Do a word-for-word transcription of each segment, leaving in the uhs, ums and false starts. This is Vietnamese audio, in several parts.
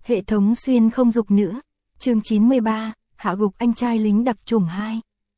Hệ thống xuyên không dục nữ. Chương chín mươi ba, hạ gục anh trai lính đặc chủng hai.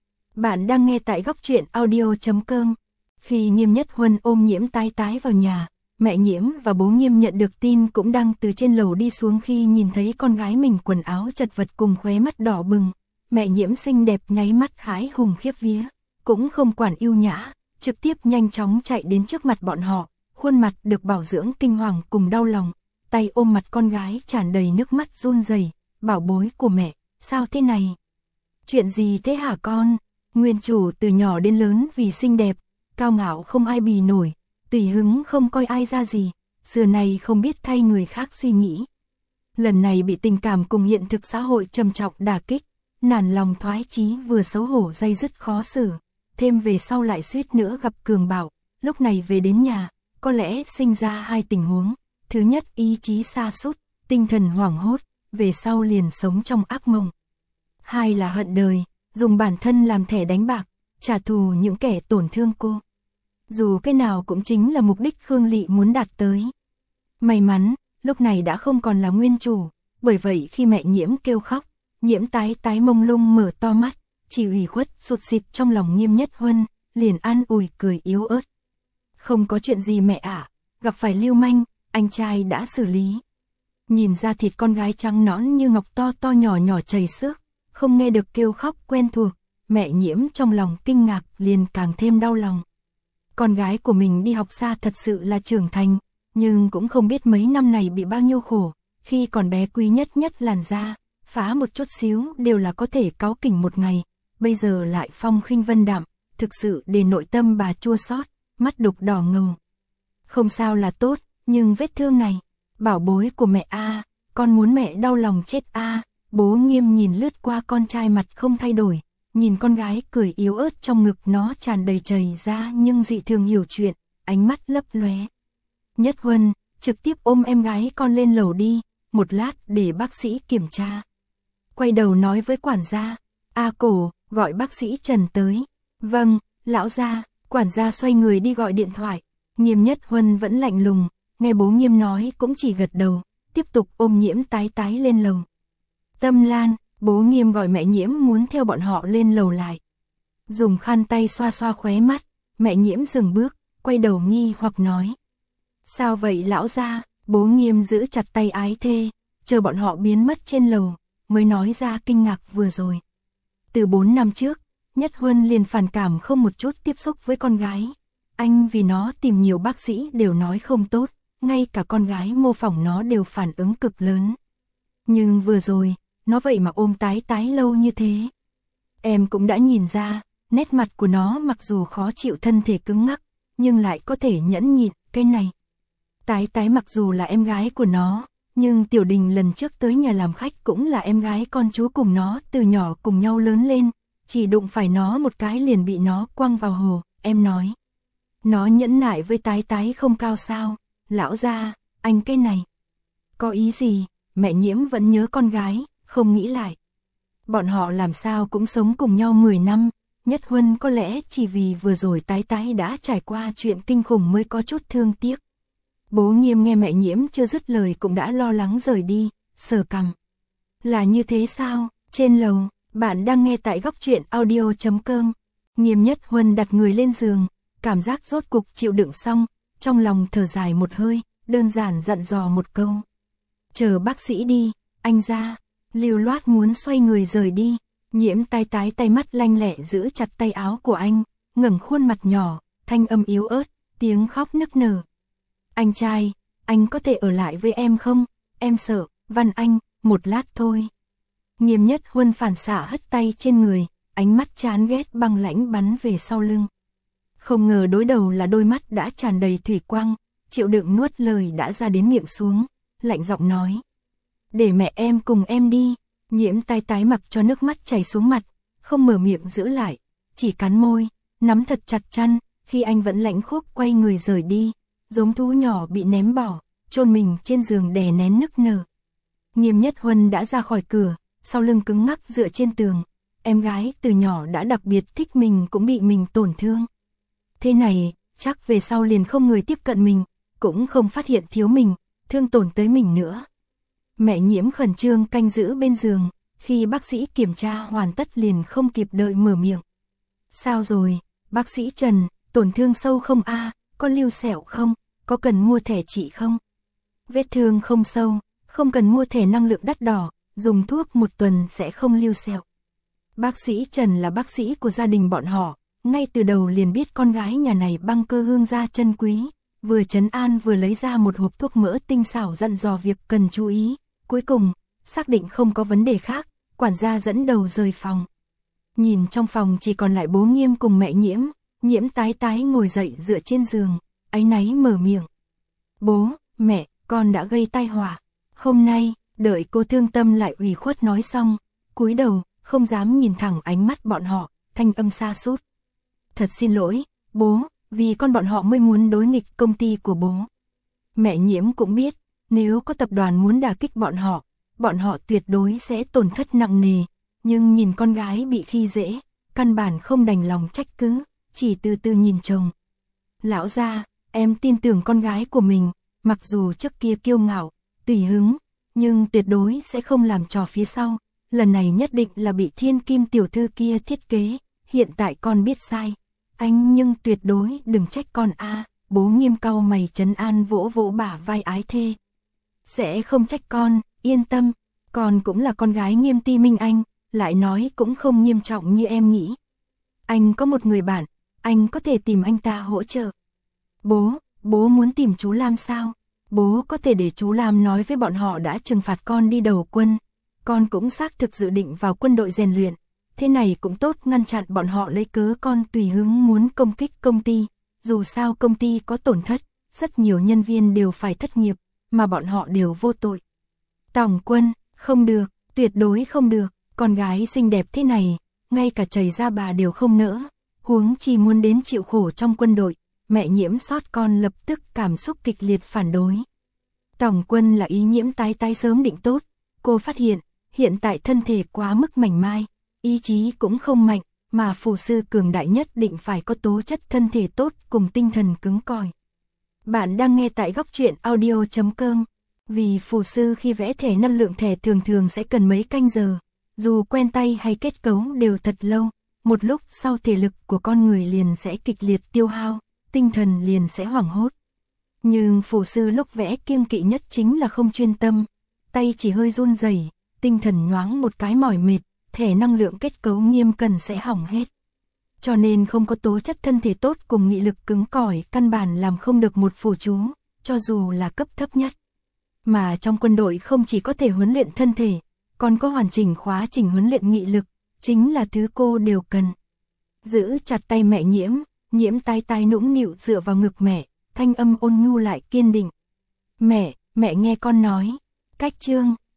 Bạn đang nghe tại góc truyện audio chấm com. Khi Nghiêm Nhất Huân ôm Nhiễm Tái Tái vào nhà, mẹ Nhiễm và bố Nghiêm nhận được tin cũng đang từ trên lầu đi xuống khi nhìn thấy con gái mình quần áo chật vật cùng khóe mắt đỏ bừng. Mẹ Nhiễm xinh đẹp nháy mắt hãi hùng khiếp vía, cũng không quản ưu nhã, trực tiếp nhanh chóng chạy đến trước mặt bọn họ, khuôn mặt được bảo dưỡng kinh hoàng cùng đau lòng, tay ôm mặt con gái tràn đầy nước mắt run rẩy, bảo bối của mẹ, sao thế này? Chuyện gì thế hả con? Nguyên chủ từ nhỏ đến lớn vì xinh đẹp, cao ngạo không ai bì nổi, tùy hứng không coi ai ra gì, xưa này không biết thay người khác suy nghĩ. Lần này bị tình cảm cùng hiện thực xã hội trầm trọng đả kích, nản lòng thoái chí vừa xấu hổ day dứt khó xử, thêm về sau lại suýt nữa gặp cường bạo, lúc này về đến nhà, có lẽ sinh ra hai tình huống. Thứ nhất, ý chí sa sút, tinh thần hoảng hốt, về sau liền sống trong ác mộng. Hai là hận đời, dùng bản thân làm thẻ đánh bạc, trả thù những kẻ tổn thương cô. Dù cái nào cũng chính là mục đích Khương Lị muốn đạt tới. May mắn, lúc này đã không còn là nguyên chủ, bởi vậy khi mẹ Nhiễm kêu khóc, Nhiễm Tái Tái mông lung mở to mắt, chỉ ủy khuất sụt sịt trong lòng Nghiêm Nhất Huân, liền an ủi cười yếu ớt. Không có chuyện gì mẹ ạ, gặp phải lưu manh, anh trai đã xử lý. Nhìn ra thịt con gái trắng nõn như ngọc to to nhỏ nhỏ chảy xước, không nghe được kêu khóc quen thuộc, mẹ Nhiễm trong lòng kinh ngạc liền càng thêm đau lòng. Con gái của mình đi học xa thật sự là trưởng thành, nhưng cũng không biết mấy năm này bị bao nhiêu khổ, khi còn bé quý nhất nhất làn da, phá một chút xíu đều là có thể cáu kỉnh một ngày, bây giờ lại phong khinh vân đạm, thực sự để nội tâm bà chua xót, mắt đục đỏ ngầu. Không sao là tốt, nhưng vết thương này, bảo bối của mẹ a, con muốn mẹ đau lòng chết a. Bố Nghiêm nhìn lướt qua con trai mặt không thay đổi, nhìn con gái cười yếu ớt trong ngực nó tràn đầy chảy ra nhưng dị thường hiểu chuyện, ánh mắt lấp lóe. Nhất Huân trực tiếp ôm em gái con lên lầu đi, một lát để bác sĩ kiểm tra. Quay đầu nói với quản gia, a Cổ, gọi bác sĩ Trần tới. Vâng, lão gia. Quản gia xoay người đi gọi điện thoại. Nghiêm Nhất Huân vẫn lạnh lùng, nghe bố Nghiêm nói cũng chỉ gật đầu, tiếp tục ôm Nhiễm Tái Tái lên lầu. Tâm Lan, bố Nghiêm gọi mẹ Nhiễm muốn theo bọn họ lên lầu lại. Dùng khăn tay xoa xoa khóe mắt, mẹ Nhiễm dừng bước, quay đầu nghi hoặc nói. Sao vậy lão gia? Bố Nghiêm giữ chặt tay ái thê, chờ bọn họ biến mất trên lầu, mới nói ra kinh ngạc vừa rồi. Từ bốn năm trước, Nhất Huân liền phản cảm không một chút tiếp xúc với con gái. Anh vì nó tìm nhiều bác sĩ đều nói không tốt, ngay cả con gái mô phỏng nó đều phản ứng cực lớn. Nhưng vừa rồi, nó vậy mà ôm Tái Tái lâu như thế. Em cũng đã nhìn ra, nét mặt của nó mặc dù khó chịu thân thể cứng ngắc, nhưng lại có thể nhẫn nhịn cái này. Tái Tái mặc dù là em gái của nó, nhưng Tiểu Đình lần trước tới nhà làm khách cũng là em gái con chú cùng nó từ nhỏ cùng nhau lớn lên, chỉ đụng phải nó một cái liền bị nó quăng vào hồ, em nói. Nó nhẫn nại với Tái Tái không cao sao, lão gia, anh cái này. Có ý gì, mẹ Nhiễm vẫn nhớ con gái, không nghĩ lại. Bọn họ làm sao cũng sống cùng nhau mười năm, Nhất Huân có lẽ chỉ vì vừa rồi Tái Tái đã trải qua chuyện kinh khủng mới có chút thương tiếc. Bố Nghiêm nghe mẹ Nhiễm chưa dứt lời cũng đã lo lắng rời đi, sờ cằm. Là như thế sao? Trên lầu, bạn đang nghe tại góc truyện audio chấm com. Nghiêm Nhất Huân đặt người lên giường, cảm giác rốt cục chịu đựng xong, trong lòng thở dài một hơi, đơn giản dặn dò một câu. Chờ bác sĩ đi, anh ra. Lưu loát muốn xoay người rời đi, Nhiễm Tái Tái tay mắt lanh lẹ giữ chặt tay áo của anh, ngẩng khuôn mặt nhỏ, thanh âm yếu ớt, tiếng khóc nức nở. Anh trai, anh có thể ở lại với em không? Em sợ, Văn Anh, một lát thôi. Nghiêm Nhất Huân phản xạ hất tay trên người, ánh mắt chán ghét băng lãnh bắn về sau lưng. Không ngờ đối đầu là đôi mắt đã tràn đầy thủy quang, chịu đựng nuốt lời đã ra đến miệng xuống, lạnh giọng nói. Để mẹ em cùng em đi. Nhiễm Tái Tái mặc cho nước mắt chảy xuống mặt, không mở miệng giữ lại, chỉ cắn môi, nắm thật chặt chăn, khi anh vẫn lãnh khốc quay người rời đi, giống thú nhỏ bị ném bỏ, chôn mình trên giường đè nén nức nở. Nghiêm Nhất Huân đã ra khỏi cửa, sau lưng cứng ngắc dựa trên tường, em gái từ nhỏ đã đặc biệt thích mình cũng bị mình tổn thương. Thế này, chắc về sau liền không người tiếp cận mình, cũng không phát hiện thiếu mình, thương tổn tới mình nữa. Mẹ Nhiễm khẩn trương canh giữ bên giường, khi bác sĩ kiểm tra hoàn tất liền không kịp đợi mở miệng. Sao rồi, bác sĩ Trần, tổn thương sâu không a, có lưu sẹo không, có cần mua thẻ trị không? Vết thương không sâu, không cần mua thẻ năng lượng đắt đỏ, dùng thuốc một tuần sẽ không lưu sẹo. Bác sĩ Trần là bác sĩ của gia đình bọn họ, ngay từ đầu liền biết con gái nhà này băng cơ hương gia chân quý, vừa trấn an vừa lấy ra một hộp thuốc mỡ tinh xảo dặn dò việc cần chú ý. Cuối cùng, xác định không có vấn đề khác, quản gia dẫn đầu rời phòng. Nhìn trong phòng chỉ còn lại bố Nghiêm cùng mẹ Nhiễm, Nhiễm tái tái ngồi dậy dựa trên giường, áy náy mở miệng. Bố, mẹ, con đã gây tai họa. Hôm nay, đợi cô thương tâm lại ủy khuất nói xong, cúi đầu, không dám nhìn thẳng ánh mắt bọn họ, thanh âm xa sút. Thật xin lỗi, bố, vì con bọn họ mới muốn đối nghịch công ty của bố. Mẹ Nhiễm cũng biết, nếu có tập đoàn muốn đả kích bọn họ, bọn họ tuyệt đối sẽ tổn thất nặng nề, nhưng nhìn con gái bị khi dễ, căn bản không đành lòng trách cứ, chỉ từ từ nhìn chồng. Lão gia, em tin tưởng con gái của mình, mặc dù trước kia kiêu ngạo, tùy hứng, nhưng tuyệt đối sẽ không làm trò phía sau, lần này nhất định là bị Thiên Kim tiểu thư kia thiết kế, hiện tại con biết sai, anh nhưng tuyệt đối đừng trách con a. Bố Nghiêm cau mày trấn an vỗ vỗ bả vai ái thê. Sẽ không trách con, yên tâm, con cũng là con gái Nghiêm Ti Minh Anh, lại nói cũng không nghiêm trọng như em nghĩ. Anh có một người bạn, anh có thể tìm anh ta hỗ trợ. Bố, bố muốn tìm chú Lam sao? Bố có thể để chú Lam nói với bọn họ đã trừng phạt con đi đầu quân. Con cũng xác thực dự định vào quân đội rèn luyện, thế này cũng tốt ngăn chặn bọn họ lấy cớ con tùy hứng muốn công kích công ty. Dù sao công ty có tổn thất, rất nhiều nhân viên đều phải thất nghiệp, mà bọn họ đều vô tội. Tổng Quân, không được, tuyệt đối không được, con gái xinh đẹp thế này, ngay cả chảy ra bà đều không nỡ, huống chi muốn đến chịu khổ trong quân đội. Mẹ Nhiễm sót con lập tức cảm xúc kịch liệt phản đối. Tổng Quân là ý Nhiễm tái tái sớm định tốt, cô phát hiện, hiện tại thân thể quá mức mảnh mai, ý chí cũng không mạnh, mà phù sư cường đại nhất định phải có tố chất thân thể tốt cùng tinh thần cứng cỏi. Bạn đang nghe tại góc truyện audio chấm com. Vì phù sư khi vẽ thẻ năng lượng thẻ thường thường sẽ cần mấy canh giờ, dù quen tay hay kết cấu đều thật lâu, một lúc sau thể lực của con người liền sẽ kịch liệt tiêu hao, tinh thần liền sẽ hoảng hốt. Nhưng phù sư lúc vẽ kiêng kỵ nhất chính là không chuyên tâm, tay chỉ hơi run rẩy, tinh thần nhoáng một cái mỏi mệt, thẻ năng lượng kết cấu nghiêm cần sẽ hỏng hết. Cho nên không có tố chất thân thể tốt cùng nghị lực cứng cỏi căn bản làm không được một phù chú, cho dù là cấp thấp nhất. Mà trong quân đội không chỉ có thể huấn luyện thân thể, còn có hoàn chỉnh khóa trình huấn luyện nghị lực, chính là thứ cô đều cần. Giữ chặt tay mẹ Nhiễm, Nhiễm tái tái nũng nịu dựa vào ngực mẹ, thanh âm ôn nhu lại kiên định. Mẹ, mẹ nghe con nói, cách chương.